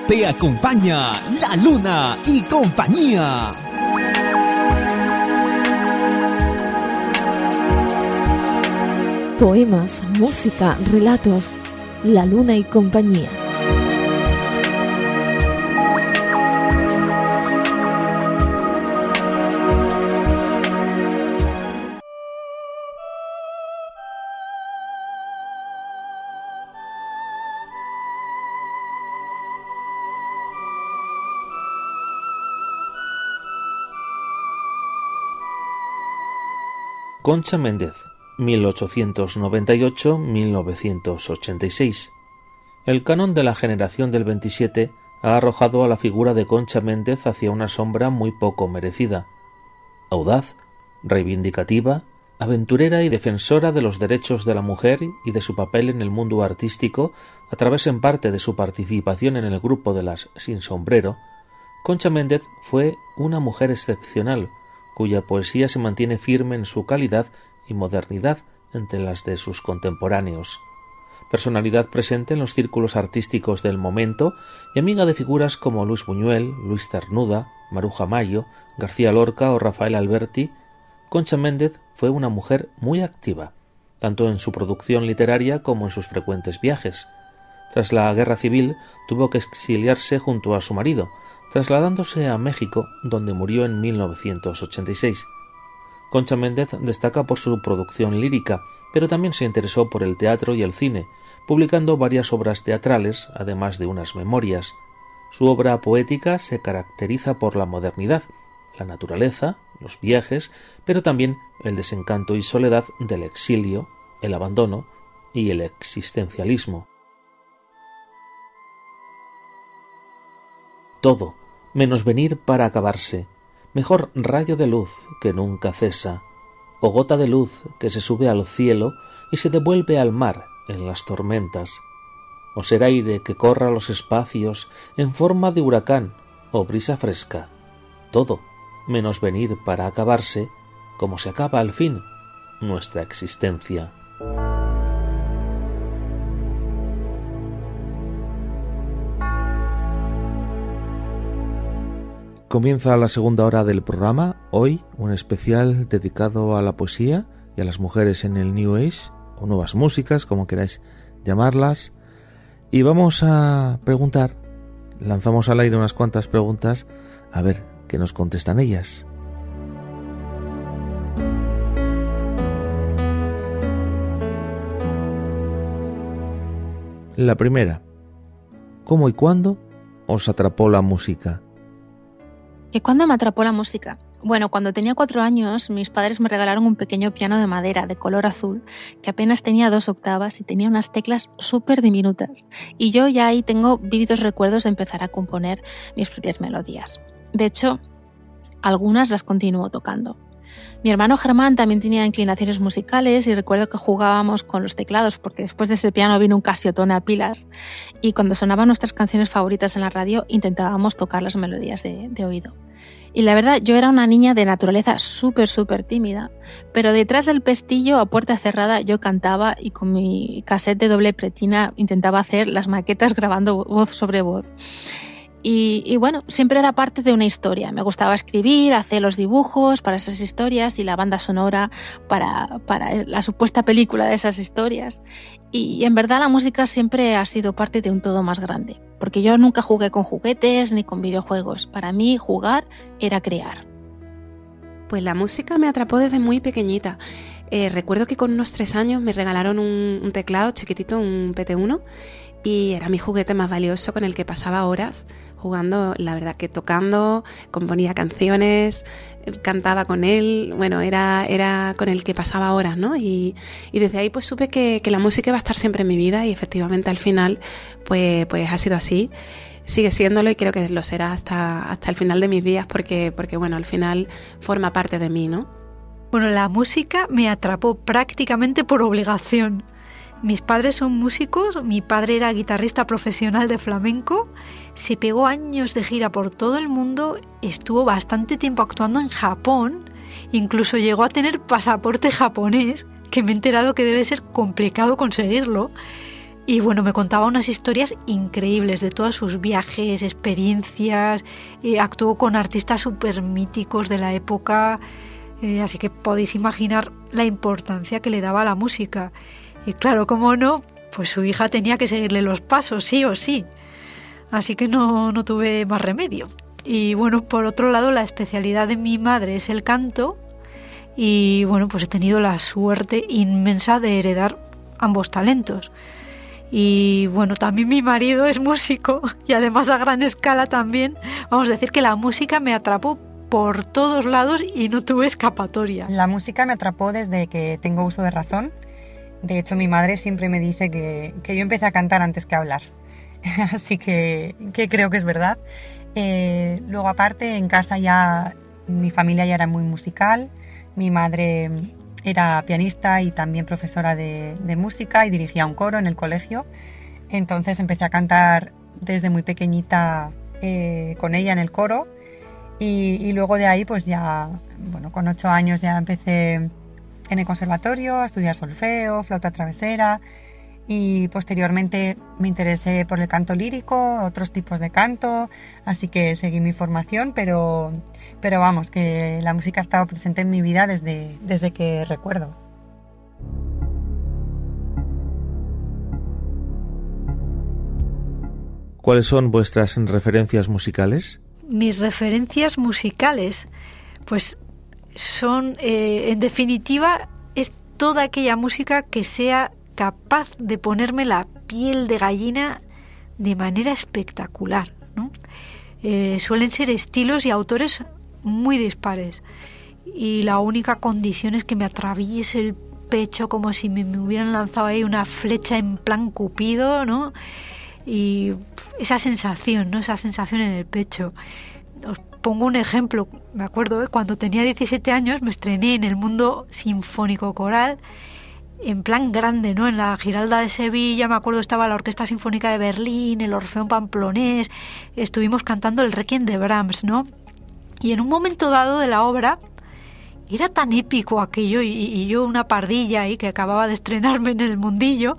Te acompaña La Luna y compañía. Poemas, música, relatos. La Luna y compañía. Concha Méndez, 1898-1986. El canon de la generación del 27 ha arrojado a la figura de Concha Méndez hacia una sombra muy poco merecida. Audaz, reivindicativa, aventurera y defensora de los derechos de la mujer y de su papel en el mundo artístico a través en parte de su participación en el grupo de las Sin Sombrero, Concha Méndez fue una mujer excepcional, cuya poesía se mantiene firme en su calidad y modernidad entre las de sus contemporáneos. Personalidad presente en los círculos artísticos del momento y amiga de figuras como Luis Buñuel, Luis Cernuda, Maruja Mayo, García Lorca o Rafael Alberti, Concha Méndez fue una mujer muy activa, tanto en su producción literaria como en sus frecuentes viajes. Tras la Guerra Civil tuvo que exiliarse junto a su marido, trasladándose a México, donde murió en 1986. Concha Méndez destaca por su producción lírica, pero también se interesó por el teatro y el cine, publicando varias obras teatrales, además de unas memorias. Su obra poética se caracteriza por la modernidad, la naturaleza, los viajes, pero también el desencanto y soledad del exilio, el abandono y el existencialismo. Todo, menos venir para acabarse, mejor rayo de luz que nunca cesa, o gota de luz que se sube al cielo y se devuelve al mar en las tormentas, o ser aire que corra los espacios en forma de huracán o brisa fresca, todo, menos venir para acabarse, como se acaba al fin nuestra existencia. Comienza la segunda hora del programa, hoy un especial dedicado a la poesía y a las mujeres en el New Age, o nuevas músicas, como queráis llamarlas, y vamos a preguntar, lanzamos al aire unas cuantas preguntas, a ver qué nos contestan ellas. La primera, ¿cómo y cuándo os atrapó la música? ¿Que cuándo me atrapó la música? Bueno, cuando tenía 4 años, mis padres me regalaron un pequeño piano de madera de color azul, que apenas tenía 2 octavas y tenía unas teclas súper diminutas. Y yo ya ahí tengo vívidos recuerdos de empezar a componer mis propias melodías. De hecho, algunas las continúo tocando. Mi hermano Germán también tenía inclinaciones musicales y recuerdo que jugábamos con los teclados porque después de ese piano vino un Casiotone a pilas y cuando sonaban nuestras canciones favoritas en la radio intentábamos tocar las melodías de oído. Y la verdad, yo era una niña de naturaleza súper tímida, pero detrás del pestillo a puerta cerrada yo cantaba y con mi cassette de doble pretina intentaba hacer las maquetas grabando voz sobre voz. Y bueno, siempre era parte de una historia. Me gustaba escribir, hacer los dibujos para esas historias y la banda sonora para la supuesta película de esas historias. Y en verdad la música siempre ha sido parte de un todo más grande, porque yo nunca jugué con juguetes ni con videojuegos. Para mí jugar era crear. Pues la música me atrapó desde muy pequeñita. Recuerdo que con unos 3 años me regalaron un teclado chiquitito, un PT1, y era mi juguete más valioso con el que pasaba horas jugando, la verdad que tocando, componía canciones, cantaba con él, bueno, era con el que pasaba horas, ¿no? Y desde ahí pues supe que la música iba a estar siempre en mi vida y efectivamente al final pues ha sido así. Sigue siéndolo y creo que lo será hasta el final de mis días porque bueno, al final forma parte de mí, ¿no? Bueno, la música me atrapó prácticamente por obligación. Mis padres son músicos, mi padre era guitarrista profesional de flamenco, se pegó años de gira por todo el mundo, estuvo bastante tiempo actuando en Japón, incluso llegó a tener pasaporte japonés, que me he enterado que debe ser complicado conseguirlo. Y bueno, me contaba unas historias increíbles de todos sus viajes, experiencias, actuó con artistas súper míticos de la época, así que podéis imaginar la importancia que le daba a la música. Y claro, cómo no, pues su hija tenía que seguirle los pasos, sí o sí. Así que no tuve más remedio. Y bueno, por otro lado, la especialidad de mi madre es el canto y bueno, pues he tenido la suerte inmensa de heredar ambos talentos. Y bueno, también mi marido es músico y además a gran escala también. Vamos a decir que la música me atrapó por todos lados y no tuve escapatoria. La música me atrapó desde que tengo uso de razón. De hecho, mi madre siempre me dice que yo empecé a cantar antes que a hablar. Así que creo que es verdad. Luego, aparte, en casa ya mi familia ya era muy musical. Mi madre era pianista y también profesora de música y dirigía un coro en el colegio. Entonces empecé a cantar desde muy pequeñita con ella en el coro y luego de ahí pues ya, bueno, con 8 años ya empecé en el conservatorio a estudiar solfeo, flauta travesera y posteriormente me interesé por el canto lírico, otros tipos de canto, así que seguí mi formación, pero vamos, que la música ha estado presente en mi vida desde que recuerdo. ¿Cuáles son vuestras referencias musicales? Mis referencias musicales, pues son, en definitiva, es toda aquella música que sea capaz de ponerme la piel de gallina de manera espectacular, ¿no? Suelen ser estilos y autores muy dispares y la única condición es que me atraviese el pecho como si me hubieran lanzado ahí una flecha en plan Cupido, ¿no? Y esa sensación, ¿no? Esa sensación en el pecho. Os pongo un ejemplo. Me acuerdo, cuando tenía 17 años me estrené en el Mundo Sinfónico Coral en plan grande, ¿no? En la Giralda de Sevilla, me acuerdo, estaba la Orquesta Sinfónica de Berlín, el Orfeón Pamplonés, estuvimos cantando el Requiem de Brahms, ¿no? Y en un momento dado de la obra era tan épico aquello y yo una pardilla ahí que acababa de estrenarme en el mundillo,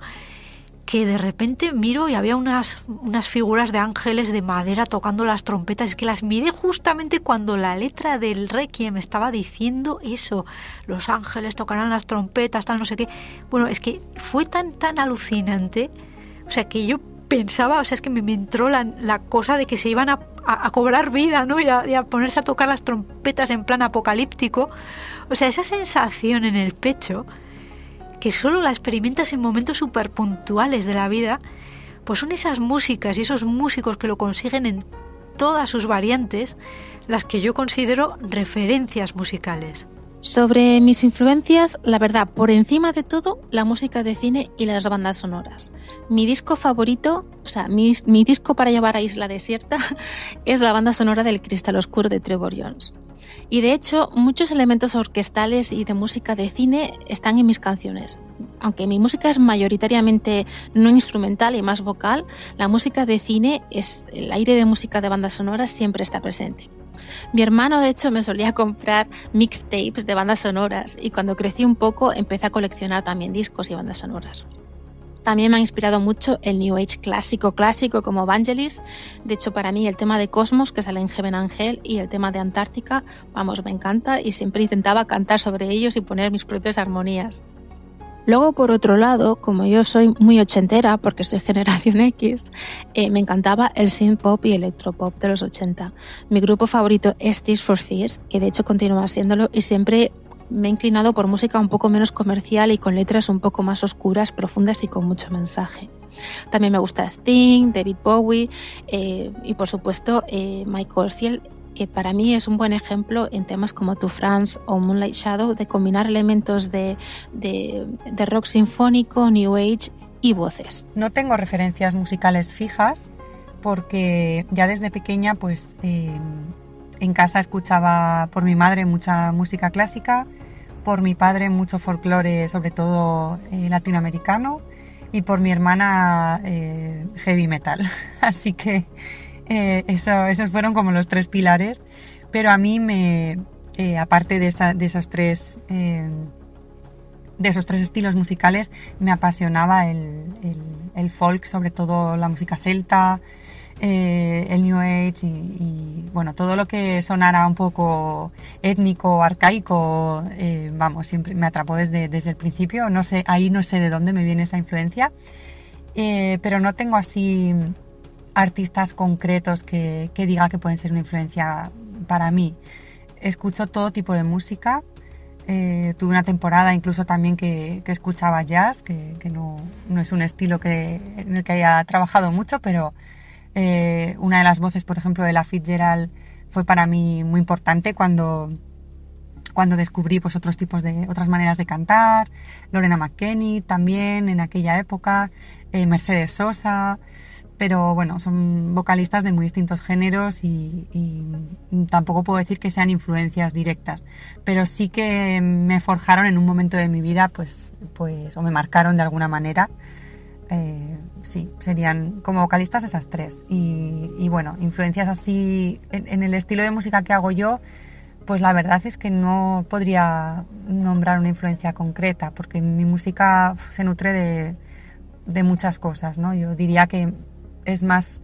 que de repente miro y había unas figuras de ángeles de madera tocando las trompetas. Es que las miré justamente cuando la letra del Requiem estaba diciendo eso. Los ángeles tocarán las trompetas, tal, no sé qué. Bueno, es que fue tan alucinante. O sea, que yo pensaba, o sea, es que me entró la cosa de que se iban a cobrar vida, ¿no? Y a ponerse a tocar las trompetas en plan apocalíptico. O sea, esa sensación en el pecho, que solo la experimentas en momentos súper puntuales de la vida, pues son esas músicas y esos músicos que lo consiguen en todas sus variantes, las que yo considero referencias musicales. Sobre mis influencias, la verdad, por encima de todo, la música de cine y las bandas sonoras. Mi disco favorito, o sea, mi disco para llevar a Isla Desierta, es la banda sonora del Cristal Oscuro de Trevor Jones. Y de hecho, muchos elementos orquestales y de música de cine están en mis canciones. Aunque mi música es mayoritariamente no instrumental y más vocal, la música de cine, el aire de música de bandas sonoras siempre está presente. Mi hermano, de hecho, me solía comprar mixtapes de bandas sonoras y cuando crecí un poco empecé a coleccionar también discos y bandas sonoras. También me ha inspirado mucho el New Age clásico como Vangelis. De hecho, para mí el tema de Cosmos, que sale en Heaven and Hell, y el tema de Antártica, vamos, me encanta y siempre intentaba cantar sobre ellos y poner mis propias armonías. Luego, por otro lado, como yo soy muy ochentera, porque soy generación X, me encantaba el synth pop y electropop de los 80. Mi grupo favorito es Tears for Fears, que de hecho continúa siéndolo, y siempre me he inclinado por música un poco menos comercial y con letras un poco más oscuras, profundas y con mucho mensaje. También me gusta Sting, David Bowie y por supuesto Mike Oldfield, que para mí es un buen ejemplo en temas como To France o Moonlight Shadow de combinar elementos de rock sinfónico, New Age y voces. No tengo referencias musicales fijas porque ya desde pequeña pues en casa escuchaba por mi madre mucha música clásica, por mi padre mucho folclore, sobre todo latinoamericano, y por mi hermana heavy metal. Así que esos fueron como los 3 pilares, pero a mí aparte de esos tres estilos musicales, me apasionaba el el folk, sobre todo la música celta, el New Age y bueno, todo lo que sonara un poco étnico, arcaico, vamos, siempre me atrapó desde el principio. No sé, ahí no sé de dónde me viene esa influencia, pero no tengo así artistas concretos que diga que pueden ser una influencia para mí. Escucho todo tipo de música. Tuve una temporada incluso también que escuchaba jazz, que no es un estilo en el que haya trabajado mucho, pero una de las voces, por ejemplo, de Ella Fitzgerald fue para mí muy importante cuando descubrí pues otras maneras de cantar. Lorena McKenney también en aquella época, Mercedes Sosa. Pero bueno, son vocalistas de muy distintos géneros y tampoco puedo decir que sean influencias directas, pero sí que me forjaron en un momento de mi vida, pues o me marcaron de alguna manera. Sí, serían como vocalistas esas tres. Y bueno, influencias así en el estilo de música que hago yo, pues la verdad es que no podría nombrar una influencia concreta, porque mi música se nutre de muchas cosas, ¿no? Yo diría que es más,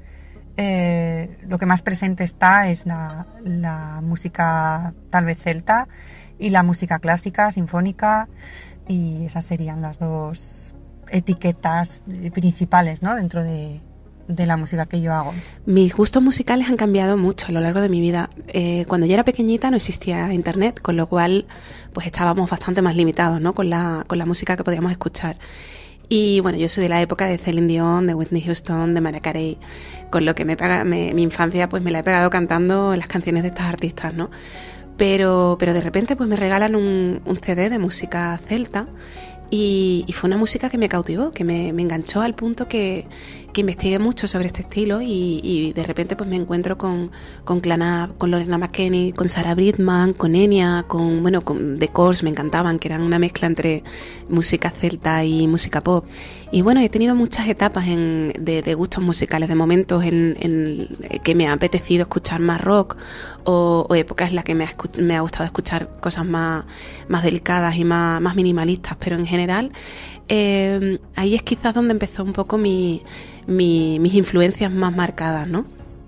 lo que más presente está es la música tal vez celta y la música clásica, sinfónica, y esas serían las dos etiquetas principales, ¿no? Dentro de la música que yo hago. Mis gustos musicales han cambiado mucho a lo largo de mi vida. Cuando yo era pequeñita no existía internet, con lo cual pues estábamos bastante más limitados, ¿no? con la música que podíamos escuchar. Y bueno, yo soy de la época de Celine Dion, de Whitney Houston, de Mariah Carey, con lo que mi infancia pues me la he pegado cantando las canciones de estas artistas, ¿no? Pero de repente pues me regalan un CD de música celta y fue una música que me cautivó, que me enganchó al punto que investigué mucho sobre este estilo y de repente pues me encuentro con Clannad, con Lorena McKenney, con Sarah Brightman, con Enya, con The Corrs, me encantaban, que eran una mezcla entre música celta y música pop. Y bueno, he tenido muchas etapas de gustos musicales, de momentos en que me ha apetecido escuchar más rock o épocas en las que me ha gustado escuchar cosas más delicadas y más minimalistas, pero en general ahí es quizás donde empezó un poco mis influencias más marcadas, ¿no?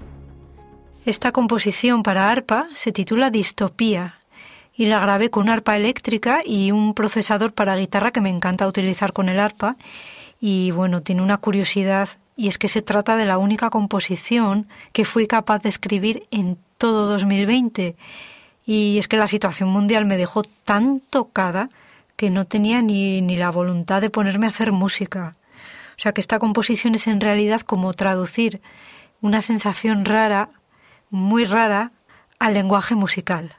Esta composición para arpa se titula Distopía y la grabé con una arpa eléctrica y un procesador para guitarra que me encanta utilizar con el arpa. Y bueno, tiene una curiosidad, y es que se trata de la única composición que fui capaz de escribir en todo 2020. Y es que la situación mundial me dejó tan tocada que no tenía ni la voluntad de ponerme a hacer música. O sea que esta composición es en realidad como traducir una sensación rara, muy rara, al lenguaje musical.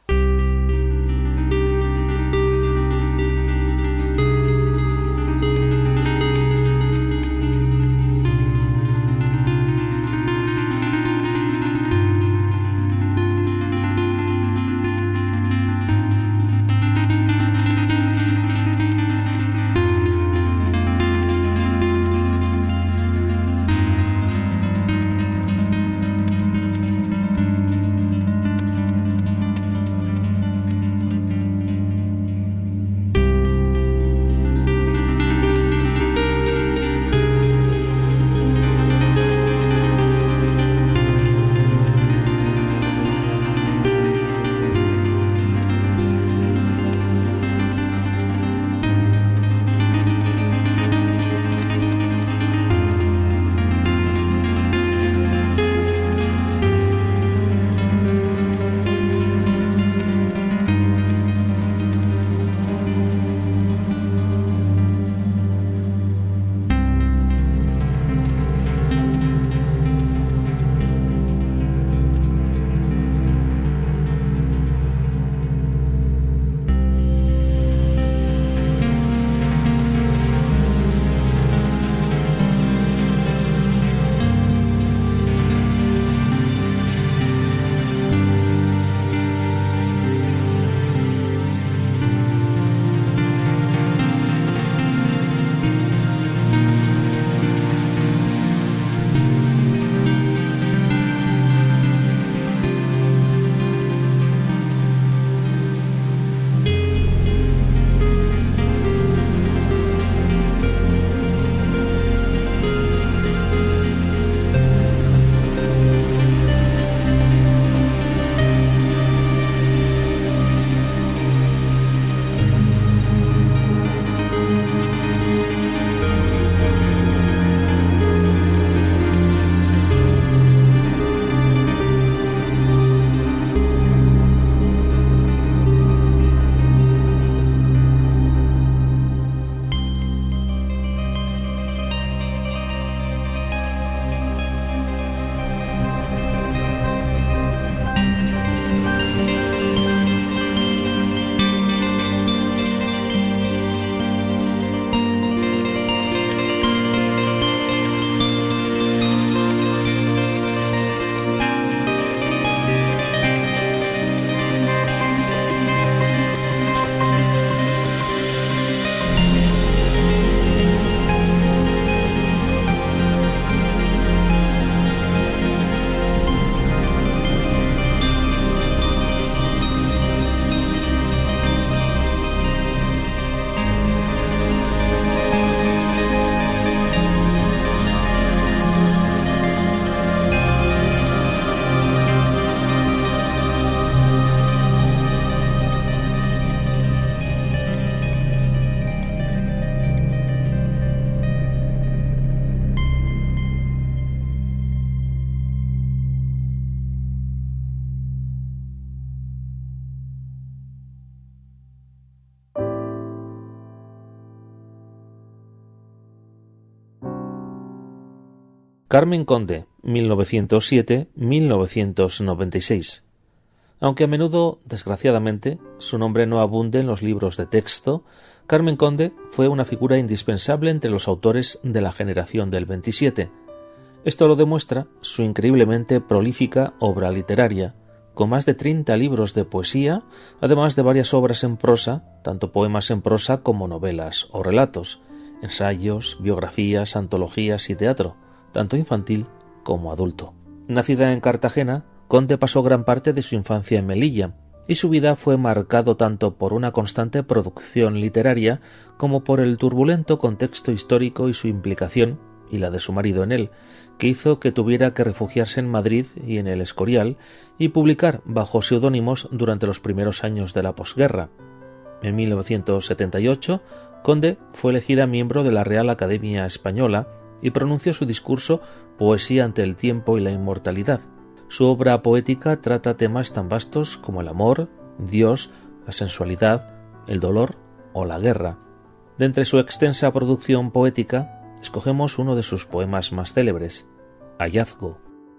Carmen Conde, 1907-1996. Aunque a menudo, desgraciadamente, su nombre no abunde en los libros de texto, Carmen Conde fue una figura indispensable entre los autores de la generación del 27. Esto lo demuestra su increíblemente prolífica obra literaria, con más de 30 libros de poesía, además de varias obras en prosa, tanto poemas en prosa como novelas o relatos, ensayos, biografías, antologías y teatro, tanto infantil como adulto. Nacida en Cartagena, Conde pasó gran parte de su infancia en Melilla, y su vida fue marcado tanto por una constante producción literaria como por el turbulento contexto histórico y su implicación, y la de su marido en él, que hizo que tuviera que refugiarse en Madrid y en el Escorial y publicar bajo seudónimos durante los primeros años de la posguerra. En 1978, Conde fue elegida miembro de la Real Academia Española y pronunció su discurso Poesía ante el tiempo y la inmortalidad. Su obra poética trata temas tan vastos como el amor, Dios, la sensualidad, el dolor o la guerra. De entre su extensa producción poética, escogemos uno de sus poemas más célebres, Hallazgo.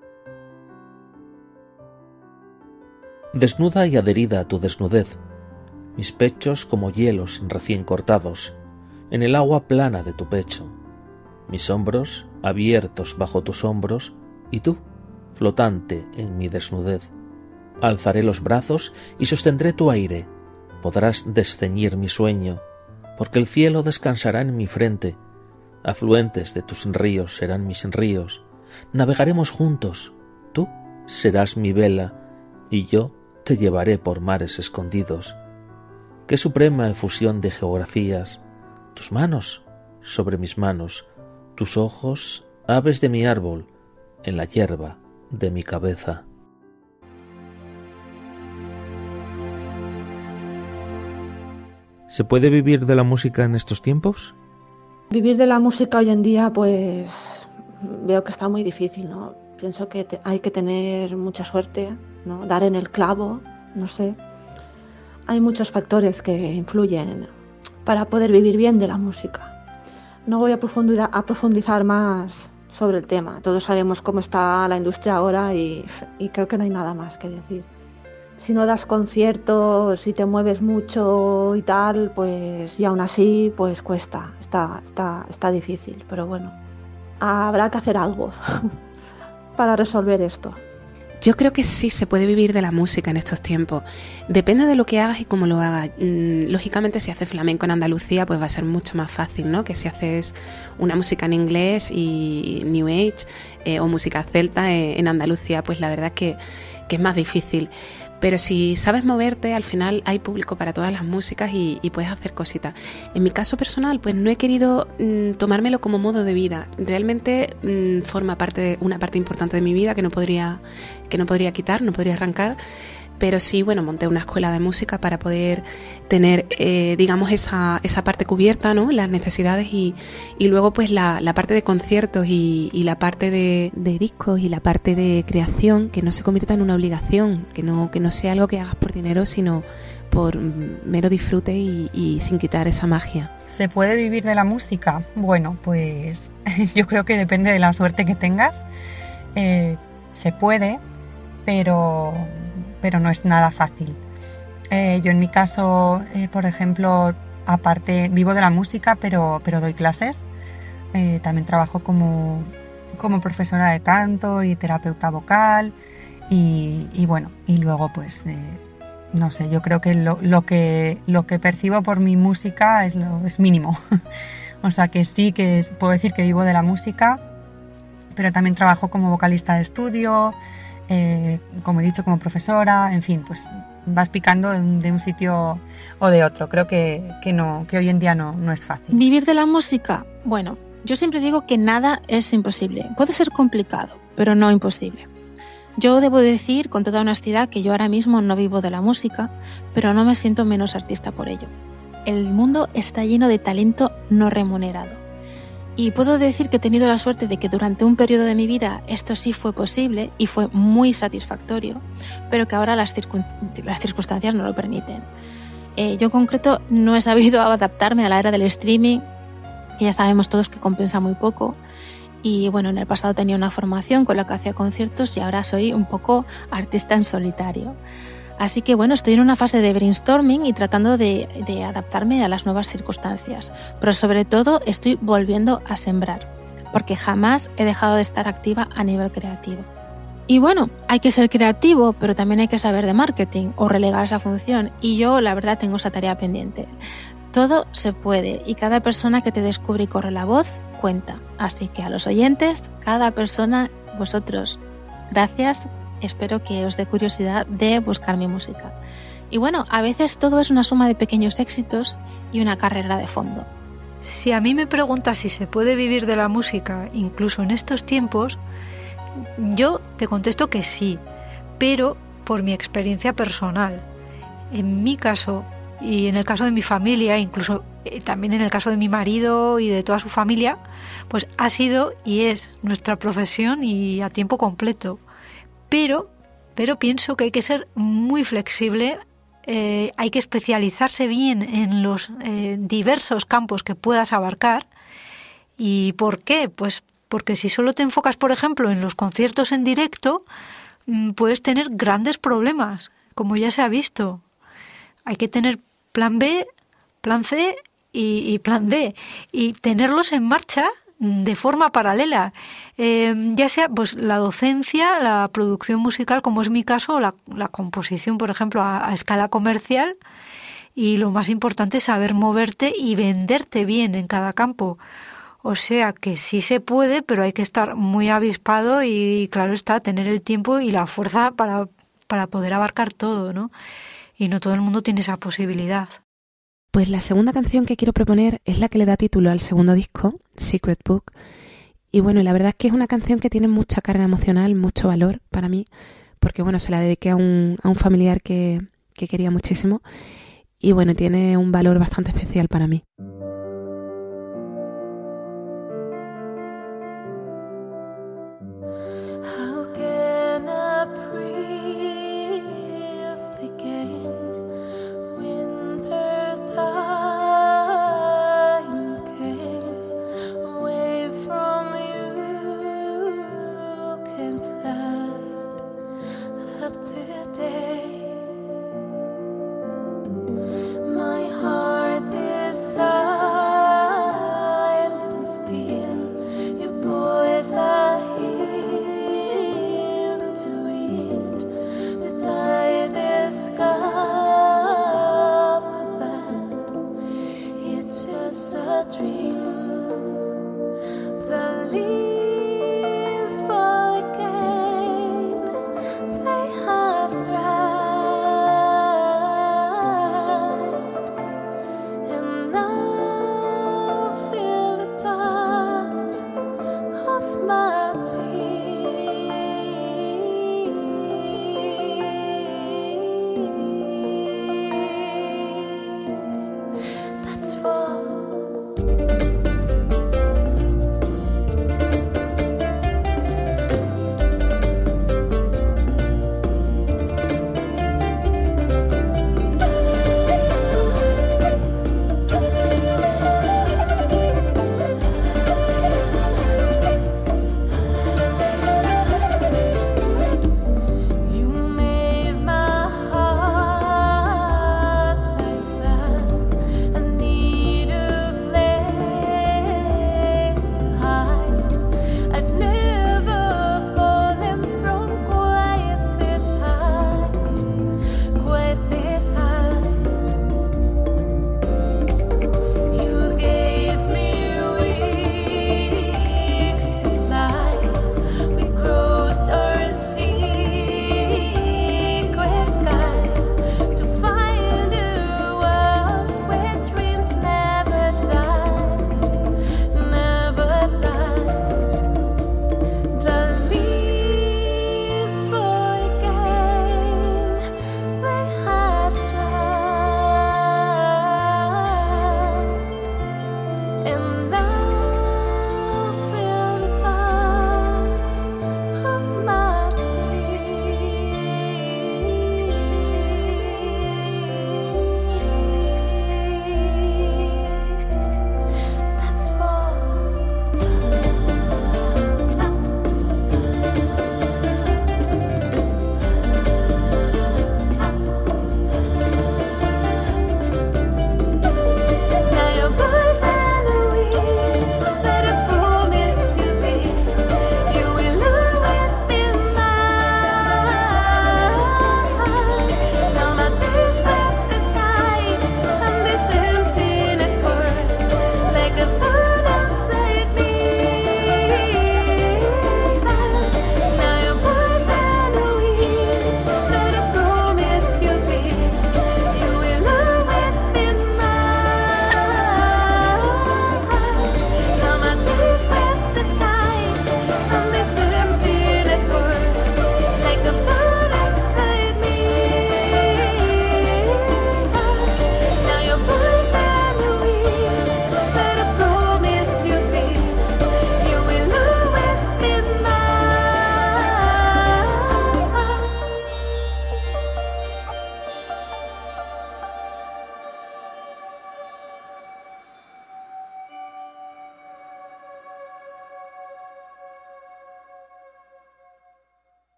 Desnuda y adherida a tu desnudez, mis pechos como hielos recién cortados, en el agua plana de tu pecho, mis hombros abiertos bajo tus hombros, y tú, flotante en mi desnudez. Alzaré los brazos y sostendré tu aire, podrás desceñir mi sueño, porque el cielo descansará en mi frente, afluentes de tus ríos serán mis ríos, navegaremos juntos, tú serás mi vela, y yo te llevaré por mares escondidos. Qué suprema efusión de geografías, tus manos sobre mis manos, tus ojos, aves de mi árbol, en la hierba de mi cabeza. ¿Se puede vivir de la música en estos tiempos? Vivir de la música hoy en día, pues veo que está muy difícil, ¿no? Pienso que hay que tener mucha suerte, ¿no? Dar en el clavo, no sé. Hay muchos factores que influyen para poder vivir bien de la música. No voy a profundizar más sobre el tema. Todos sabemos cómo está la industria ahora y creo que no hay nada más que decir. Si no das conciertos, si te mueves mucho y tal, pues y aún así pues cuesta, está difícil, pero bueno, habrá que hacer algo para resolver esto. Yo creo que sí se puede vivir de la música en estos tiempos. Depende de lo que hagas y cómo lo hagas. Lógicamente, si haces flamenco en Andalucía, pues va a ser mucho más fácil, ¿no? Que si haces una música en inglés y New Age o música celta en Andalucía, pues la verdad es que es más difícil. Pero si sabes moverte, al final hay público para todas las músicas y puedes hacer cositas. En mi caso personal, pues no he querido tomármelo como modo de vida. Realmente forma una parte importante de mi vida que no podría quitar, no podría arrancar. Pero sí, bueno, monté una escuela de música para poder tener, digamos, esa parte cubierta, ¿no? Las necesidades y luego pues la parte de conciertos y la parte de discos y la parte de creación, que no se convierta en una obligación, que no sea algo que hagas por dinero, sino por mero disfrute y sin quitar esa magia. ¿Se puede vivir de la música? Bueno, pues yo creo que depende de la suerte que tengas. Se puede, pero no es nada fácil. Yo en mi caso, por ejemplo, aparte vivo de la música, pero doy clases. También trabajo como profesora de canto y terapeuta vocal y bueno, y luego pues no sé, yo creo que lo que percibo por mi música es mínimo. O sea que sí que puedo decir que vivo de la música, pero también trabajo como vocalista de estudio, como he dicho, como profesora, en fin, pues vas picando de un sitio o de otro. Creo que hoy en día no es fácil. ¿Vivir de la música? Bueno, yo siempre digo que nada es imposible. Puede ser complicado, pero no imposible. Yo debo decir con toda honestidad que yo ahora mismo no vivo de la música, pero no me siento menos artista por ello. El mundo está lleno de talento no remunerado. Y puedo decir que he tenido la suerte de que durante un periodo de mi vida esto sí fue posible y fue muy satisfactorio, pero que ahora las circunstancias no lo permiten. Yo en concreto no he sabido adaptarme a la era del streaming, que ya sabemos todos que compensa muy poco, Y bueno, en el pasado tenía una formación con la que hacía conciertos y ahora soy un poco artista en solitario. Así que bueno, estoy en una fase de brainstorming y tratando de adaptarme a las nuevas circunstancias. Pero sobre todo estoy volviendo a sembrar, porque jamás he dejado de estar activa a nivel creativo. Y bueno, hay que ser creativo, pero también hay que saber de marketing o relegar esa función. Y yo, la verdad, tengo esa tarea pendiente. Todo se puede y cada persona que te descubre y corre la voz cuenta. Así que a los oyentes, cada persona, vosotros, gracias. Espero que os dé curiosidad de buscar mi música. Y bueno, a veces todo es una suma de pequeños éxitos y una carrera de fondo. Si a mí me preguntas si se puede vivir de la música, incluso en estos tiempos, yo te contesto que sí, pero por mi experiencia personal. En mi caso y en el caso de mi familia, incluso también en el caso de mi marido y de toda su familia, pues ha sido y es nuestra profesión y a tiempo completo. Pero pienso que hay que ser muy flexible, hay que especializarse bien en los diversos campos que puedas abarcar. ¿Y por qué? Pues porque si solo te enfocas, por ejemplo, en los conciertos en directo, puedes tener grandes problemas, como ya se ha visto. Hay que tener plan B, plan C y plan D, y tenerlos en marcha de forma paralela, ya sea pues la docencia, la producción musical, como es mi caso, la composición, por ejemplo, a escala comercial, y lo más importante es saber moverte y venderte bien en cada campo. O sea que sí se puede, pero hay que estar muy avispado y claro está, tener el tiempo y la fuerza para poder abarcar todo, ¿no? Y no todo el mundo tiene esa posibilidad. Pues la segunda canción que quiero proponer es la que le da título al segundo disco, Secret Book. Y bueno, la verdad es que es una canción que tiene mucha carga emocional, mucho valor para mí, porque bueno, se la dediqué a un familiar que quería muchísimo y bueno, tiene un valor bastante especial para mí.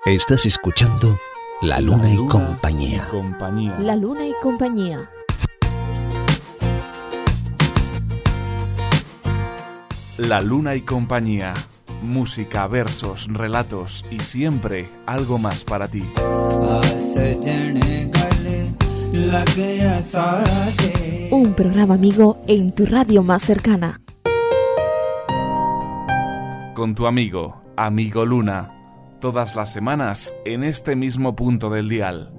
Estás escuchando La Luna y Compañía. La Luna y Compañía. La Luna y Compañía. Música, versos, relatos y siempre algo más para ti. Un programa amigo en tu radio más cercana. Con tu amigo, Amigo Luna. Todas las semanas en este mismo punto del dial.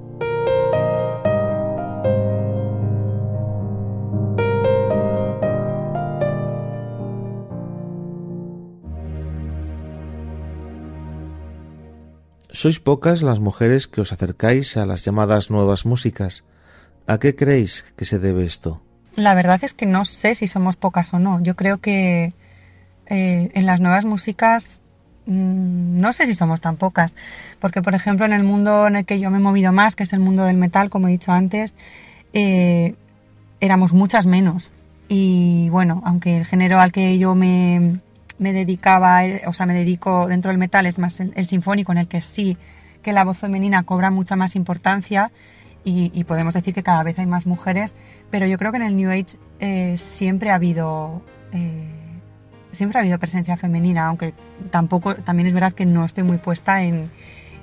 Sois pocas las mujeres que os acercáis a las llamadas nuevas músicas. ¿A qué creéis que se debe esto? La verdad es que no sé si somos pocas o no. Yo creo que en las nuevas músicas no sé si somos tan pocas. Porque, por ejemplo, en el mundo en el que yo me he movido más, que es el mundo del metal, como he dicho antes, éramos muchas menos. Y bueno, aunque el género al que yo me dedicaba, o sea, me dedico dentro del metal es más el sinfónico, en el que sí que la voz femenina cobra mucha más importancia y podemos decir que cada vez hay más mujeres, pero yo creo que en el New Age siempre ha habido presencia femenina, aunque también es verdad que no estoy muy puesta en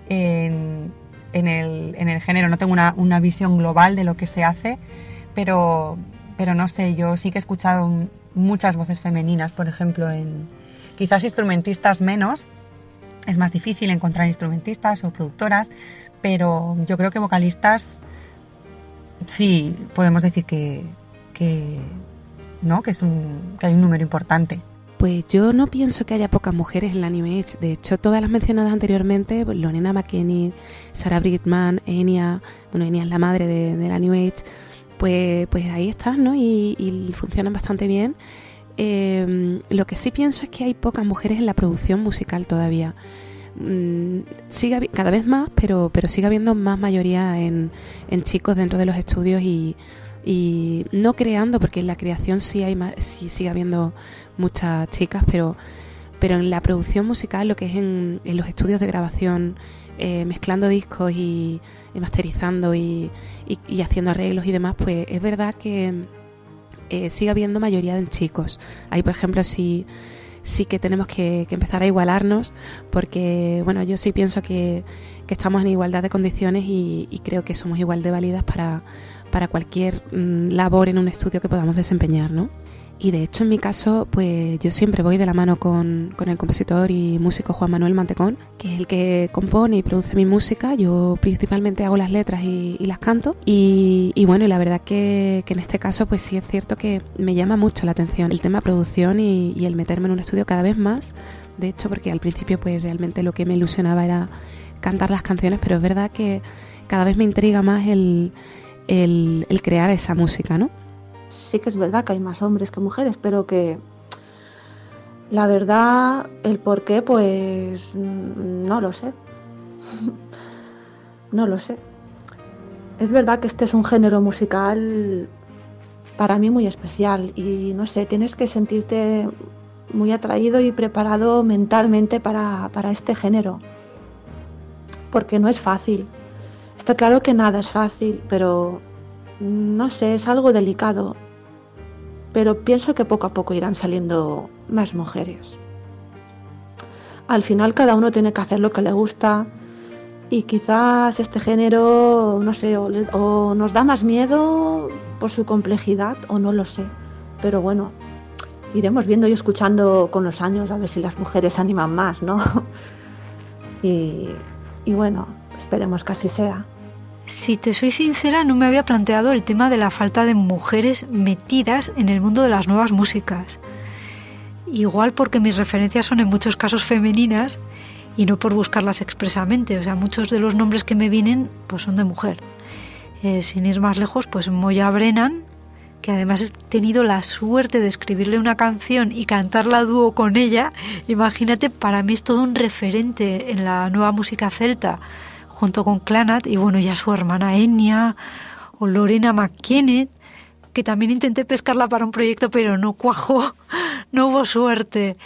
el género, no tengo una visión global de lo que se hace, pero no sé, yo sí que he escuchado muchas voces femeninas, por ejemplo, quizás instrumentistas menos, es más difícil encontrar instrumentistas o productoras, pero yo creo que vocalistas sí podemos decir que hay un número importante. Pues yo no pienso que haya pocas mujeres en la New Age. De hecho, todas las mencionadas anteriormente, Lorena McKennitt, Sarah Brightman, Enya es la madre de la New Age, pues ahí están, ¿no? Y funcionan bastante bien. Lo que sí pienso es que hay pocas mujeres en la producción musical todavía. Sigue cada vez más, pero sigue habiendo más mayoría en chicos dentro de los estudios y no creando, porque en la creación sí sigue habiendo muchas chicas, pero en la producción musical, lo que es en los estudios de grabación, mezclando discos y masterizando y haciendo arreglos y demás, pues es verdad que sigue habiendo mayoría en chicos. Ahí, por ejemplo, sí que tenemos que empezar a igualarnos, porque bueno, yo sí pienso que estamos en igualdad de condiciones y creo que somos igual de válidas para cualquier labor en un estudio que podamos desempeñar, ¿no? Y de hecho, en mi caso, pues yo siempre voy de la mano con el compositor y músico Juan Manuel Mantecón, que es el que compone y produce mi música. Yo principalmente hago las letras y las canto. Y bueno, y la verdad que en este caso, pues sí es cierto que me llama mucho la atención el tema producción y el meterme en un estudio cada vez más. De hecho, porque al principio, pues realmente lo que me ilusionaba era cantar las canciones, pero es verdad que cada vez me intriga más el crear esa música, ¿no? Sí que es verdad que hay más hombres que mujeres, pero que la verdad, el por qué, pues no lo sé. No lo sé. Es verdad que este es un género musical para mí muy especial y no sé, tienes que sentirte muy atraído y preparado mentalmente para este género, porque no es fácil. Está claro que nada es fácil, pero no sé, es algo delicado, pero pienso que poco a poco irán saliendo más mujeres. Al final cada uno tiene que hacer lo que le gusta y quizás este género, no sé, o nos da más miedo por su complejidad o no lo sé, pero bueno, iremos viendo y escuchando con los años a ver si las mujeres se animan más, ¿no? Y bueno, esperemos que así sea. Si te soy sincera, no me había planteado el tema de la falta de mujeres metidas en el mundo de las nuevas músicas. Igual porque mis referencias son en muchos casos femeninas y no por buscarlas expresamente. O sea, muchos de los nombres que me vienen pues son de mujer. Sin ir más lejos, pues Moya Brennan, que además he tenido la suerte de escribirle una canción y cantarla a dúo con ella. Imagínate, para mí es todo un referente en la nueva música celta, junto con Clannad, y bueno, ya su hermana Enya, o Lorena McKennitt, que también intenté pescarla para un proyecto, pero no cuajó, no hubo suerte.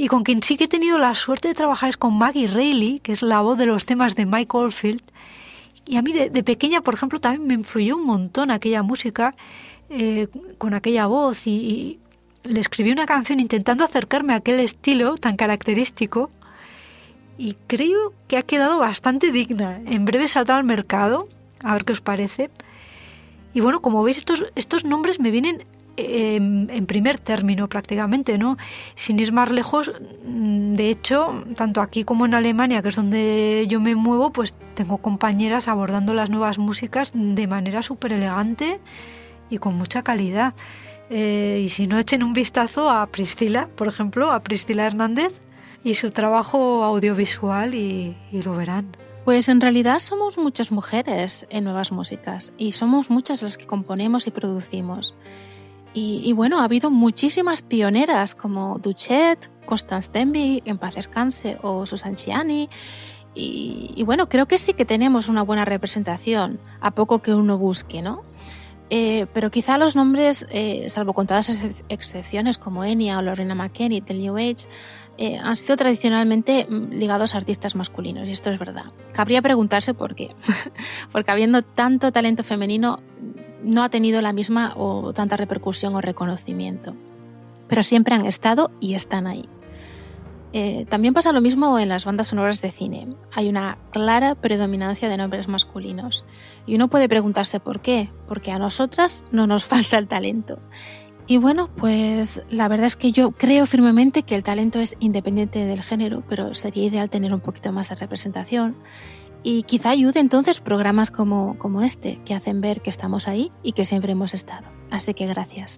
Y con quien sí que he tenido la suerte de trabajar es con Maggie Reilly, que es la voz de los temas de Mike Oldfield. Y a mí de pequeña, por ejemplo, también me influyó un montón aquella música, con aquella voz, y le escribí una canción intentando acercarme a aquel estilo tan característico, y creo que ha quedado bastante digna. En breve saldrá al mercado, a ver qué os parece. Y bueno, como veis, estos nombres me vienen en primer término prácticamente, ¿no? Sin ir más lejos, de hecho, tanto aquí como en Alemania, que es donde yo me muevo, pues tengo compañeras abordando las nuevas músicas de manera súper elegante y con mucha calidad. Y si no, echen un vistazo a Priscila, por ejemplo, a Priscila Hernández y su trabajo audiovisual y lo verán. Pues en realidad somos muchas mujeres en nuevas músicas y somos muchas las que componemos y producimos. Y bueno, ha habido muchísimas pioneras como Duchet, Constance Denby, en paz descanse, o Susan Ciani. Y bueno, creo que sí que tenemos una buena representación, a poco que uno busque, ¿no? Pero quizá los nombres, salvo contadas excepciones como Enya o Lorena McKennie del New Age, han sido tradicionalmente ligados a artistas masculinos, y esto es verdad. Cabría preguntarse por qué. Porque habiendo tanto talento femenino, no ha tenido la misma o tanta repercusión o reconocimiento. Pero siempre han estado y están ahí. También pasa lo mismo en las bandas sonoras de cine. Hay una clara predominancia de nombres masculinos. Y uno puede preguntarse por qué. Porque a nosotras no nos falta el talento. Y bueno, pues la verdad es que yo creo firmemente que el talento es independiente del género, pero sería ideal tener un poquito más de representación. Y quizá ayude entonces programas como este, que hacen ver que estamos ahí y que siempre hemos estado. Así que gracias.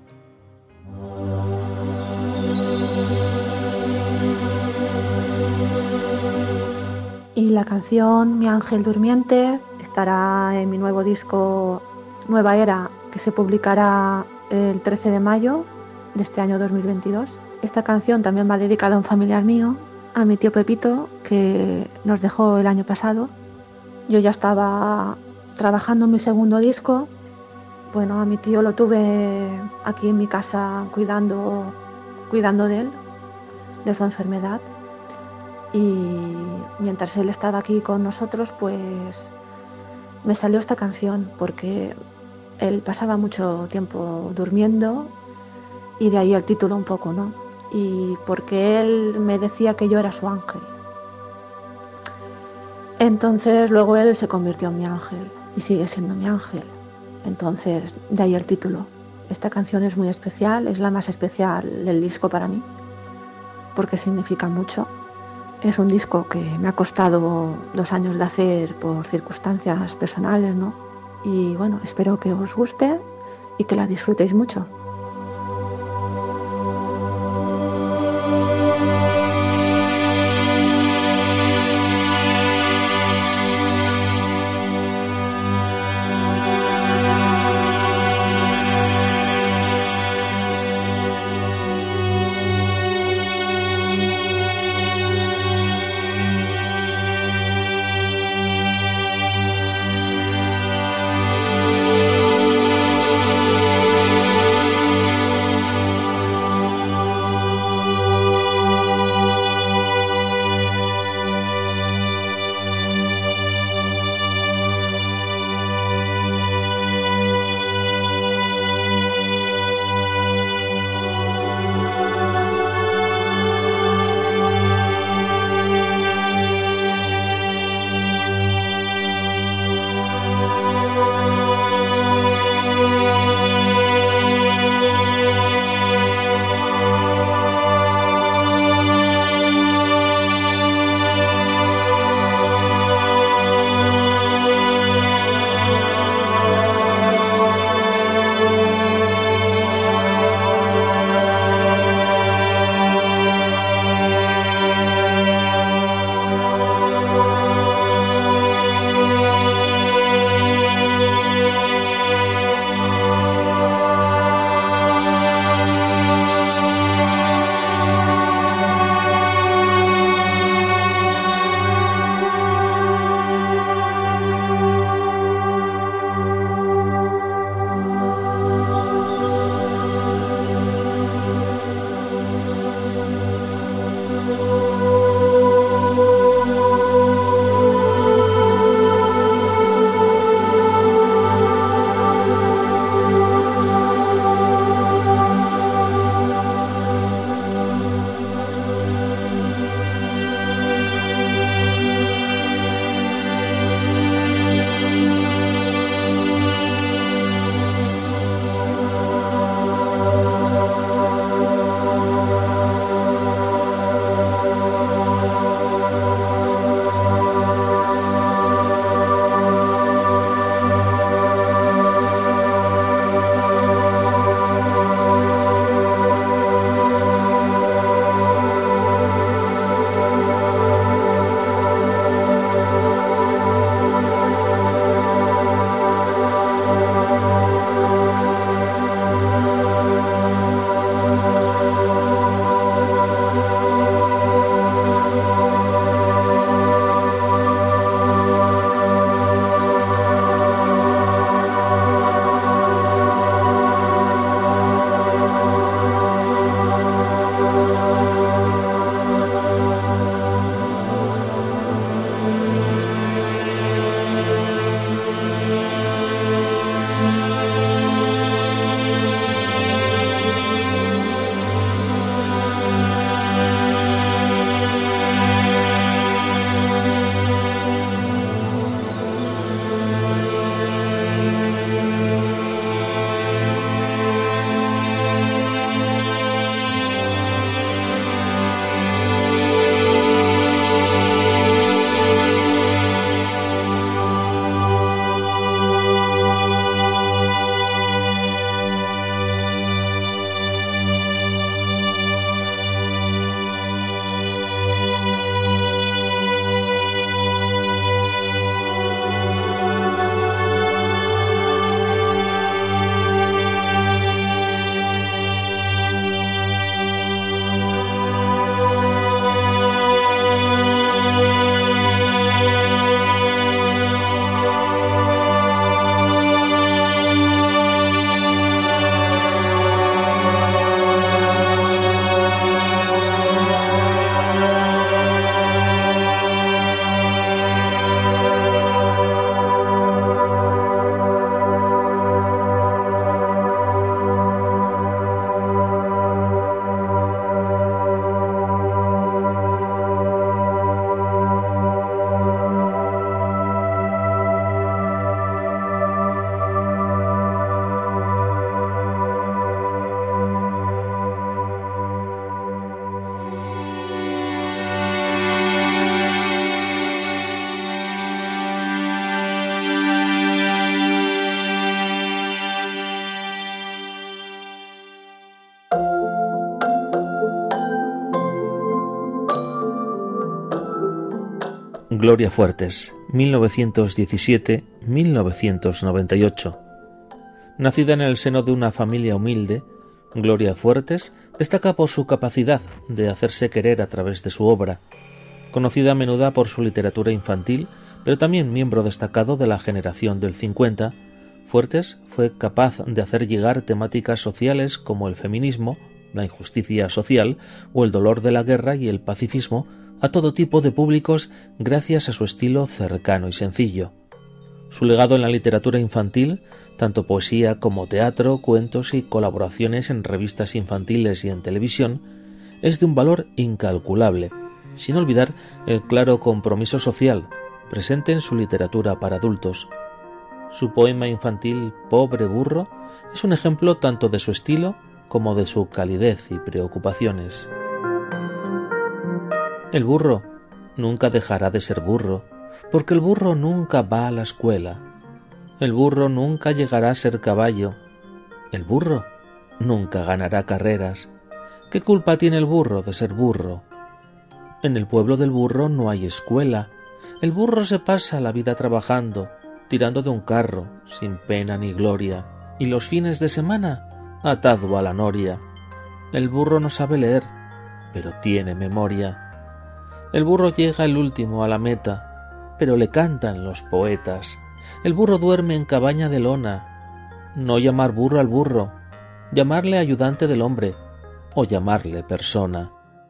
Y la canción Mi Ángel Durmiente estará en mi nuevo disco Nueva Era, que se publicará el 13 de mayo de este año 2022. Esta canción también va dedicada a un familiar mío, a mi tío Pepito, que nos dejó el año pasado. Yo ya estaba trabajando en mi segundo disco. Bueno, a mi tío lo tuve aquí en mi casa cuidando de él, de su enfermedad. Y mientras él estaba aquí con nosotros, pues me salió esta canción porque él pasaba mucho tiempo durmiendo, y de ahí el título un poco, ¿no? Y porque él me decía que yo era su ángel. Entonces luego él se convirtió en mi ángel y sigue siendo mi ángel. Entonces de ahí el título. Esta canción es muy especial, es la más especial del disco para mí, porque significa mucho. Es un disco que me ha costado 2 años de hacer por circunstancias personales, ¿no? Y bueno, espero que os guste y que la disfrutéis mucho. Gloria Fuertes, 1917-1998. Nacida en el seno de una familia humilde, Gloria Fuertes destaca por su capacidad de hacerse querer a través de su obra. Conocida a menudo por su literatura infantil, pero también miembro destacado de la generación del 50, Fuertes fue capaz de hacer llegar temáticas sociales como el feminismo, la injusticia social o el dolor de la guerra y el pacifismo a todo tipo de públicos gracias a su estilo cercano y sencillo. Su legado en la literatura infantil, tanto poesía como teatro, cuentos y colaboraciones en revistas infantiles y en televisión, es de un valor incalculable, sin olvidar el claro compromiso social presente en su literatura para adultos. Su poema infantil Pobre burro es un ejemplo tanto de su estilo como de su calidez y preocupaciones. El burro nunca dejará de ser burro, porque el burro nunca va a la escuela. El burro nunca llegará a ser caballo. El burro nunca ganará carreras. ¿Qué culpa tiene el burro de ser burro? En el pueblo del burro no hay escuela. El burro se pasa la vida trabajando, tirando de un carro, sin pena ni gloria, y los fines de semana atado a la noria. El burro no sabe leer, pero tiene memoria. El burro llega el último a la meta, pero le cantan los poetas. El burro duerme en cabaña de lona. No llamar burro al burro, llamarle ayudante del hombre o llamarle persona.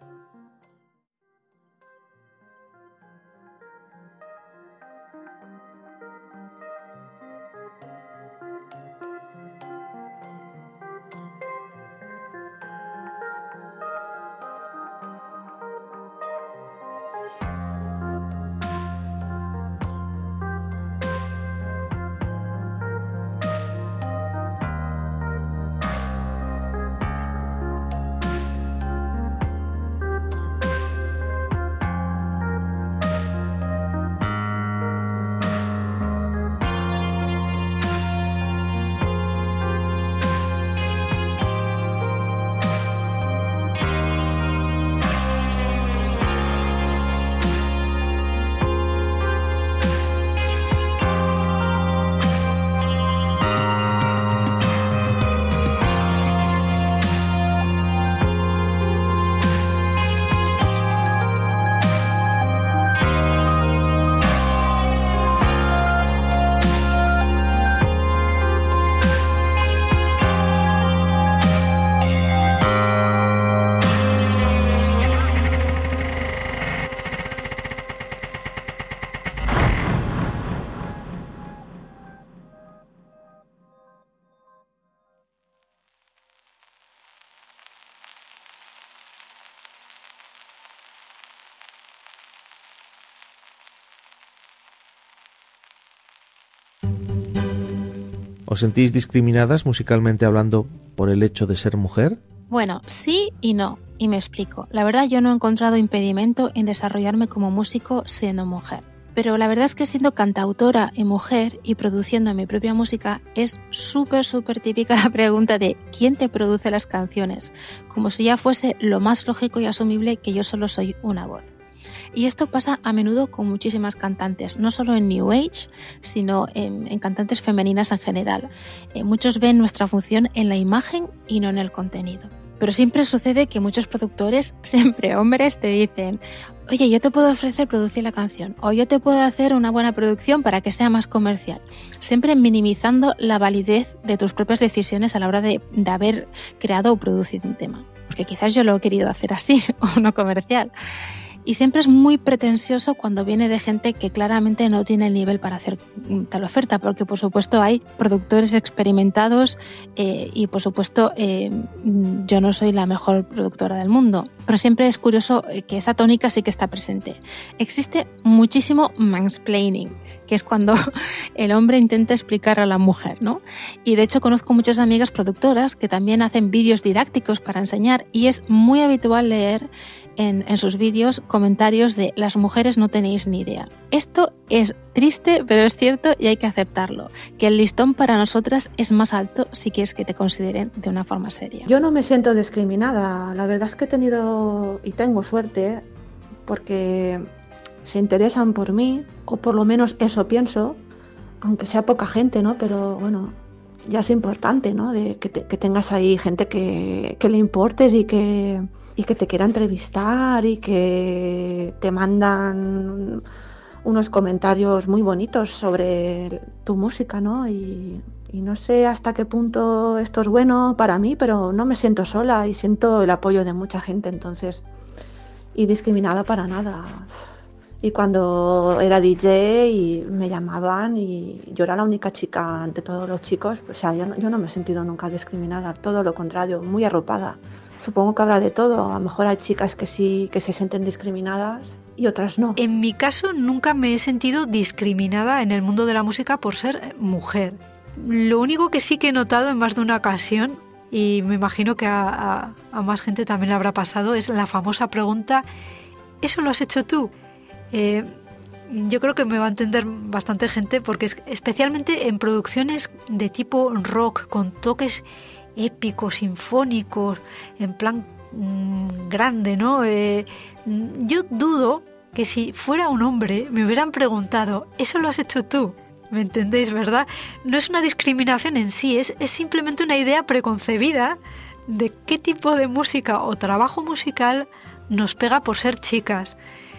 ¿Os sentís discriminadas musicalmente hablando por el hecho de ser mujer? Bueno, sí y no, y me explico. La verdad yo no he encontrado impedimento en desarrollarme como músico siendo mujer. Pero la verdad es que siendo cantautora y mujer y produciendo mi propia música es súper típica la pregunta de ¿quién te produce las canciones? Como si ya fuese lo más lógico y asumible que yo solo soy una voz. Y esto pasa a menudo con muchísimas cantantes, no solo en New Age, sino en cantantes femeninas en general. Muchos ven nuestra función en la imagen y no en el contenido. Pero siempre sucede que muchos productores, siempre hombres, te dicen oye, yo te puedo ofrecer producir la canción o yo te puedo hacer una buena producción para que sea más comercial. Siempre minimizando la validez de tus propias decisiones a la hora de haber creado o producido un tema. Porque quizás yo lo he querido hacer así o no comercial. Y siempre es muy pretencioso cuando viene de gente que claramente no tiene el nivel para hacer tal oferta, porque por supuesto hay productores experimentados y por supuesto yo no soy la mejor productora del mundo, pero siempre es curioso que esa tónica sí que está presente. Existe muchísimo mansplaining, que es cuando el hombre intenta explicar a la mujer, ¿no? Y de hecho conozco muchas amigas productoras que también hacen vídeos didácticos para enseñar y es muy habitual leer en sus vídeos comentarios de las mujeres no tenéis ni idea. Esto es triste, pero es cierto y hay que aceptarlo, que el listón para nosotras es más alto si quieres que te consideren de una forma seria. Yo no me siento discriminada, la verdad es que he tenido y tengo suerte porque se interesan por mí, o por lo menos eso pienso, aunque sea poca gente, ¿no? Pero bueno, ya es importante, ¿no? Que tengas ahí gente que le importes y que te quiera entrevistar y que te mandan unos comentarios muy bonitos sobre tu música, ¿no? Y no sé hasta qué punto esto es bueno para mí, pero no me siento sola y siento el apoyo de mucha gente, entonces, y discriminada para nada. Y cuando era DJ y me llamaban y yo era la única chica ante todos los chicos, o sea, yo no me he sentido nunca discriminada, todo lo contrario, muy arropada. Supongo que habrá de todo, a lo mejor hay chicas que sí, que se sienten discriminadas y otras no. En mi caso nunca me he sentido discriminada en el mundo de la música por ser mujer. Lo único que sí que he notado en más de una ocasión, y me imagino que a más gente también le habrá pasado, es la famosa pregunta: ¿eso lo has hecho tú? Yo creo que me va a entender bastante gente, porque especialmente en producciones de tipo rock, con toques épicos, sinfónicos, en plan grande, ¿no? Yo dudo que si fuera un hombre me hubieran preguntado: ¿eso lo has hecho tú? ¿Me entendéis, verdad? No es una discriminación en sí, es simplemente una idea preconcebida de qué tipo de música o trabajo musical nos pega por ser chicas.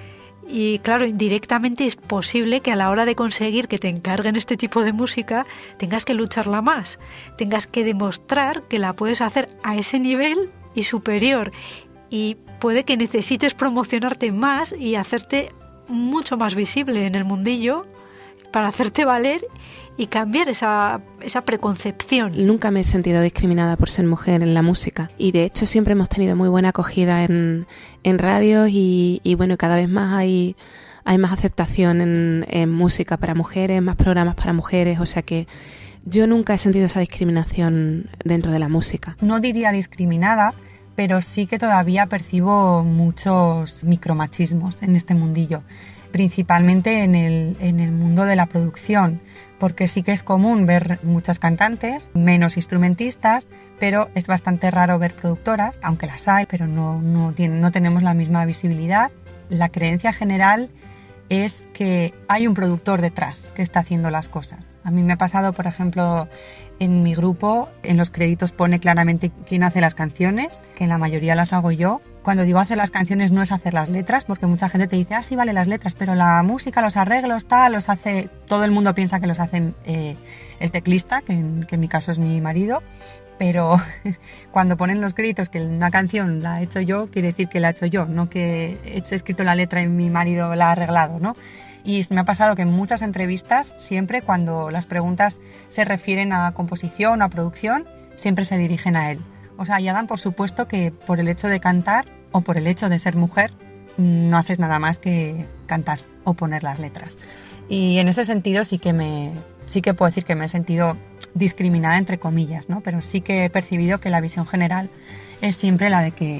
Y claro, indirectamente es posible que a la hora de conseguir que te encarguen este tipo de música tengas que lucharla más, tengas que demostrar que la puedes hacer a ese nivel y superior, y puede que necesites promocionarte más y hacerte mucho más visible en el mundillo para hacerte valer y cambiar esa preconcepción. Nunca me he sentido discriminada por ser mujer en la música, y de hecho siempre hemos tenido muy buena acogida en radios y bueno, cada vez más hay más aceptación en música para mujeres, más programas para mujeres, o sea que yo nunca he sentido esa discriminación dentro de la música. No diría discriminada, pero sí que todavía percibo muchos micromachismos en este mundillo, principalmente en el mundo de la producción, porque sí que es común ver muchas cantantes, menos instrumentistas, pero es bastante raro ver productoras, aunque las hay, pero no tenemos la misma visibilidad. La creencia general es que hay un productor detrás que está haciendo las cosas. A mí me ha pasado, por ejemplo, en mi grupo, en los créditos pone claramente quién hace las canciones, que en la mayoría las hago yo. Cuando digo hacer las canciones no es hacer las letras, porque mucha gente te dice, sí, vale, las letras, pero la música, los arreglos, los hace... Todo el mundo piensa que los hace el teclista, que en mi caso es mi marido, pero cuando ponen los créditos que una canción la he hecho yo, quiere decir que la he hecho yo, no que he escrito la letra y mi marido la ha arreglado, ¿no? Y me ha pasado que en muchas entrevistas, siempre cuando las preguntas se refieren a composición o a producción, siempre se dirigen a él. O sea, ya dan por supuesto que por el hecho de cantar o por el hecho de ser mujer no haces nada más que cantar o poner las letras. Y en ese sentido sí que puedo decir que me he sentido discriminada entre comillas, ¿no? Pero sí que he percibido que la visión general es siempre la de que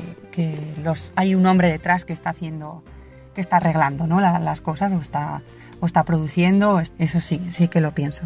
hay un hombre detrás que está arreglando, ¿no? las cosas o está produciendo. Eso sí que lo pienso.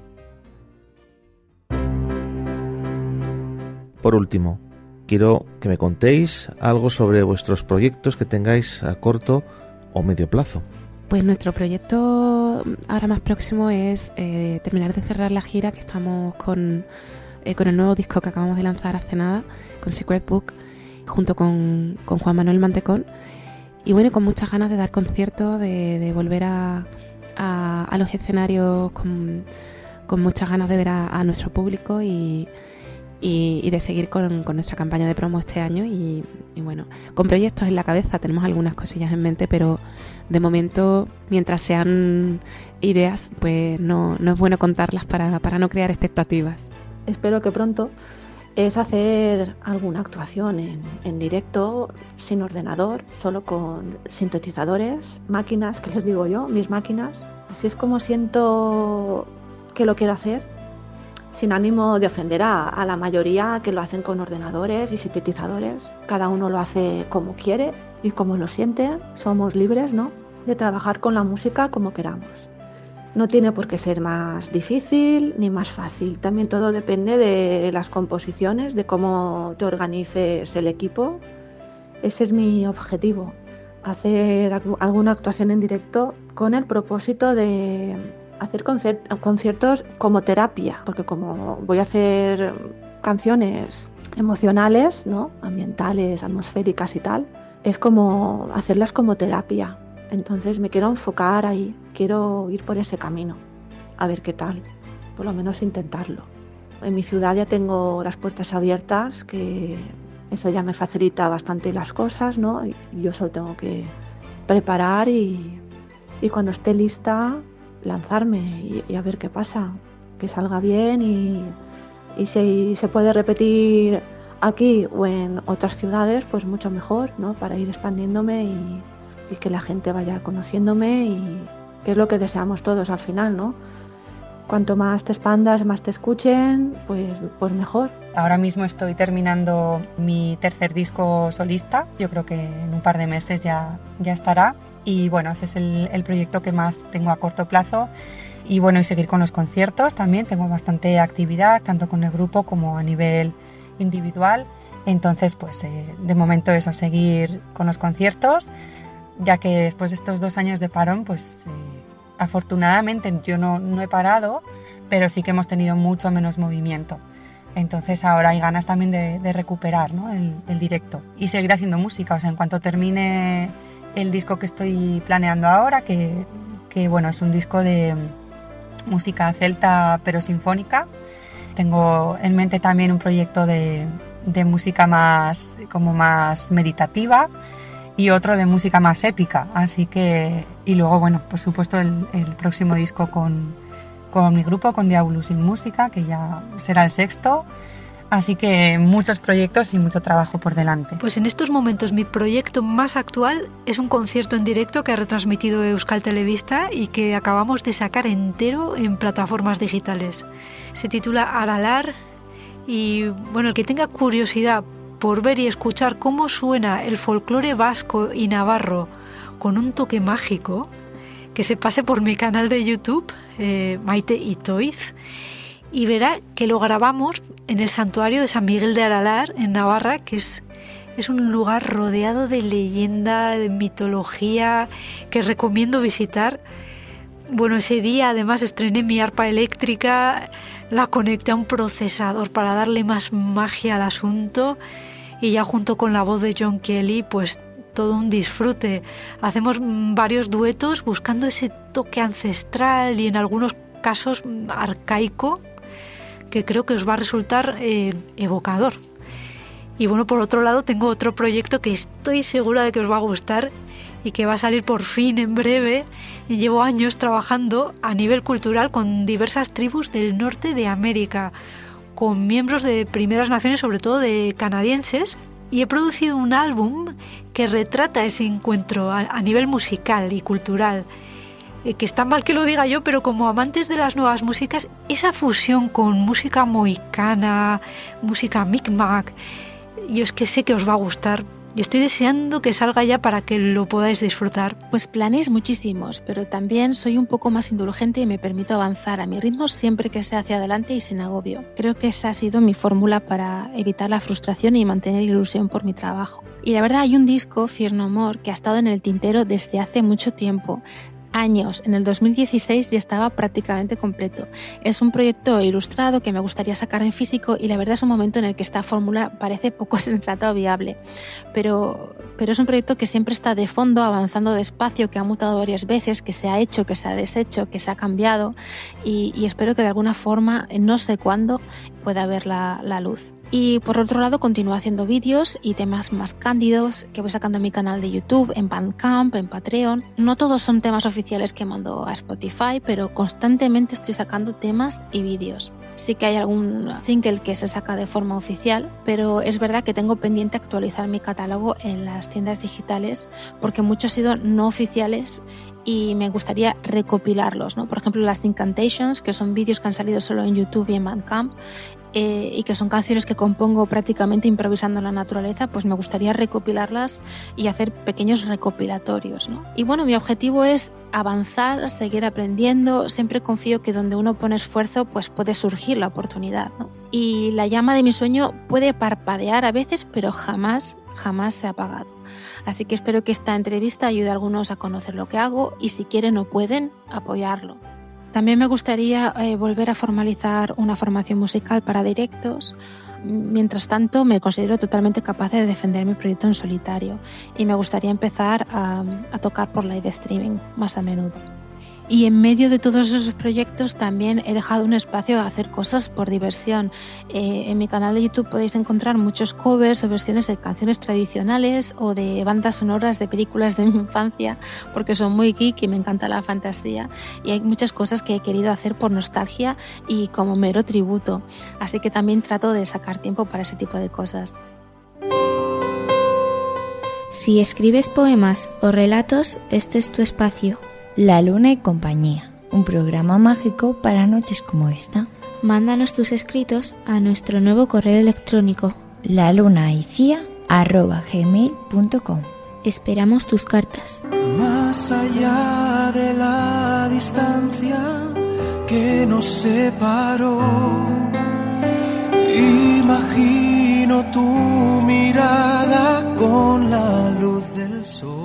Por último, quiero que me contéis algo sobre vuestros proyectos que tengáis a corto o medio plazo. Pues nuestro proyecto ahora más próximo es terminar de cerrar la gira que estamos con el nuevo disco que acabamos de lanzar hace nada, con Secret Book, junto con Juan Manuel Mantecón. Y bueno, con muchas ganas de dar conciertos, de volver a los escenarios con muchas ganas de ver a nuestro público y de seguir con nuestra campaña de promo este año y bueno, con proyectos en la cabeza. Tenemos algunas cosillas en mente, pero de momento, mientras sean ideas, pues no es bueno contarlas para no crear expectativas. Espero que pronto es hacer alguna actuación en directo, sin ordenador, solo con sintetizadores, máquinas, que les digo yo, mis máquinas. Así es como siento que lo quiero hacer, sin ánimo de ofender a la mayoría que lo hacen con ordenadores y sintetizadores. Cada uno lo hace como quiere y como lo siente. Somos libres, ¿no?, de trabajar con la música como queramos. No tiene por qué ser más difícil ni más fácil. También todo depende de las composiciones, de cómo te organices el equipo. Ese es mi objetivo, hacer alguna actuación en directo con el propósito de hacer conciertos como terapia, porque como voy a hacer canciones emocionales, ¿no? Ambientales, atmosféricas y tal, es como hacerlas como terapia. Entonces me quiero enfocar ahí, quiero ir por ese camino, a ver qué tal, por lo menos intentarlo. En mi ciudad ya tengo las puertas abiertas, que eso ya me facilita bastante las cosas, ¿no? Y yo solo tengo que preparar y cuando esté lista lanzarme y a ver qué pasa, que salga bien y si se puede repetir aquí o en otras ciudades, pues mucho mejor, ¿no? Para ir expandiéndome y que la gente vaya conociéndome y que es lo que deseamos todos al final, ¿no? Cuanto más te expandas, más te escuchen, pues mejor. Ahora mismo estoy terminando mi tercer disco solista, yo creo que en un par de meses ya estará. Y bueno, ese es el proyecto que más tengo a corto plazo. Y bueno, y seguir con los conciertos también, tengo bastante actividad, tanto con el grupo como a nivel individual. Entonces, pues de momento eso, seguir con los conciertos, ya que después de estos 2 años de parón, pues afortunadamente yo no he parado, pero sí que hemos tenido mucho menos movimiento. Entonces ahora hay ganas también de recuperar, ¿no? el directo y seguir haciendo música. O sea, en cuanto termine el disco que estoy planeando ahora, que bueno, es un disco de música celta pero sinfónica. Tengo en mente también un proyecto de música más meditativa y otro de música más épica. Así que, y luego, bueno, por supuesto el próximo disco con mi grupo, con Diabolus in Música, que ya será el 6º. Así que muchos proyectos y mucho trabajo por delante. Pues en estos momentos mi proyecto más actual es un concierto en directo que ha retransmitido Euskal Telebista y que acabamos de sacar entero en plataformas digitales. Se titula Aralar y bueno, el que tenga curiosidad por ver y escuchar cómo suena el folclore vasco y navarro con un toque mágico, que se pase por mi canal de YouTube, Maite Itoiz, y verá que lo grabamos en el santuario de San Miguel de Aralar, en Navarra, que es un lugar rodeado de leyenda, de mitología, que recomiendo visitar. Bueno, ese día además estrené mi arpa eléctrica, la conecté a un procesador para darle más magia al asunto y ya junto con la voz de John Kelly, pues todo un disfrute. Hacemos varios duetos buscando ese toque ancestral y en algunos casos arcaico, que creo que os va a resultar evocador. Y bueno, por otro lado tengo otro proyecto que estoy segura de que os va a gustar y que va a salir por fin en breve. Llevo años trabajando a nivel cultural con diversas tribus del norte de América, con miembros de primeras naciones, sobre todo de canadienses, y he producido un álbum que retrata ese encuentro a nivel musical y cultural. Que está mal que lo diga yo, pero como amantes de las nuevas músicas, esa fusión con música mohicana, música micmac, yo es que sé que os va a gustar y estoy deseando que salga ya para que lo podáis disfrutar. Pues planes muchísimos, pero también soy un poco más indulgente y me permito avanzar a mi ritmo siempre que sea hacia adelante y sin agobio. Creo que esa ha sido mi fórmula para evitar la frustración y mantener ilusión por mi trabajo. Y la verdad hay un disco, Fear No More, que ha estado en el tintero desde hace mucho tiempo. Años. En el 2016 ya estaba prácticamente completo. Es un proyecto ilustrado que me gustaría sacar en físico y la verdad es un momento en el que esta fórmula parece poco sensata o viable. Pero es un proyecto que siempre está de fondo, avanzando despacio, que ha mutado varias veces, que se ha hecho, que se ha deshecho, que se ha cambiado y espero que de alguna forma, no sé cuándo, pueda ver la luz. Y por otro lado continúo haciendo vídeos y temas más cándidos que voy sacando en mi canal de YouTube, en Bandcamp, en Patreon. No todos son temas oficiales que mando a Spotify, pero constantemente estoy sacando temas y vídeos. Sí que hay algún single que se saca de forma oficial, pero es verdad que tengo pendiente actualizar mi catálogo en las tiendas digitales porque muchos han sido no oficiales y me gustaría recopilarlos, ¿no? Por ejemplo, las Incantations, que son vídeos que han salido solo en YouTube y en Bandcamp, y que son canciones que compongo prácticamente improvisando en la naturaleza, pues me gustaría recopilarlas y hacer pequeños recopilatorios, ¿no? Y bueno, mi objetivo es avanzar, seguir aprendiendo. Siempre confío que donde uno pone esfuerzo, pues puede surgir la oportunidad, ¿no? Y la llama de mi sueño puede parpadear a veces, pero jamás jamás se ha apagado. Así que espero que esta entrevista ayude a algunos a conocer lo que hago y si quieren o pueden, apoyarlo. También me gustaría volver a formalizar una formación musical para directos. Mientras tanto, me considero totalmente capaz de defender mi proyecto en solitario y me gustaría empezar a tocar por live streaming más a menudo. Y en medio de todos esos proyectos también he dejado un espacio a hacer cosas por diversión. En mi canal de YouTube podéis encontrar muchos covers o versiones de canciones tradicionales o de bandas sonoras de películas de mi infancia, porque son muy geek y me encanta la fantasía. Y hay muchas cosas que he querido hacer por nostalgia y como mero tributo. Así que también trato de sacar tiempo para ese tipo de cosas. Si escribes poemas o relatos, este es tu espacio. La Luna y Compañía, un programa mágico para noches como esta. Mándanos tus escritos a nuestro nuevo correo electrónico lalunaicia@gmail.com. Esperamos tus cartas. Más allá de la distancia que nos separó, imagino tu mirada con la luz del sol.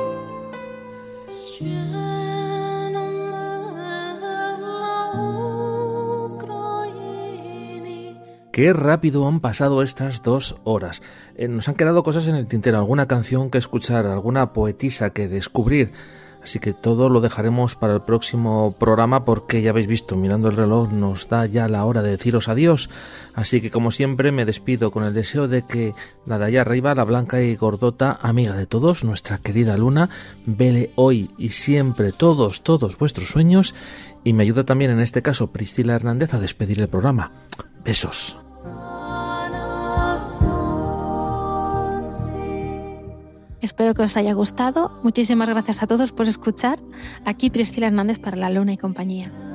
Qué rápido han pasado estas 2 horas. Nos han quedado cosas en el tintero, alguna canción que escuchar, alguna poetisa que descubrir. Así que todo lo dejaremos para el próximo programa porque ya habéis visto, mirando el reloj nos da ya la hora de deciros adiós. Así que como siempre me despido con el deseo de que nada, allá arriba la blanca y gordota amiga de todos, nuestra querida Luna, vele hoy y siempre todos vuestros sueños y me ayuda también en este caso Priscila Hernández a despedir el programa. Besos. Espero que os haya gustado. Muchísimas gracias a todos por escuchar. Aquí Priscila Hernández para La Luna y Compañía.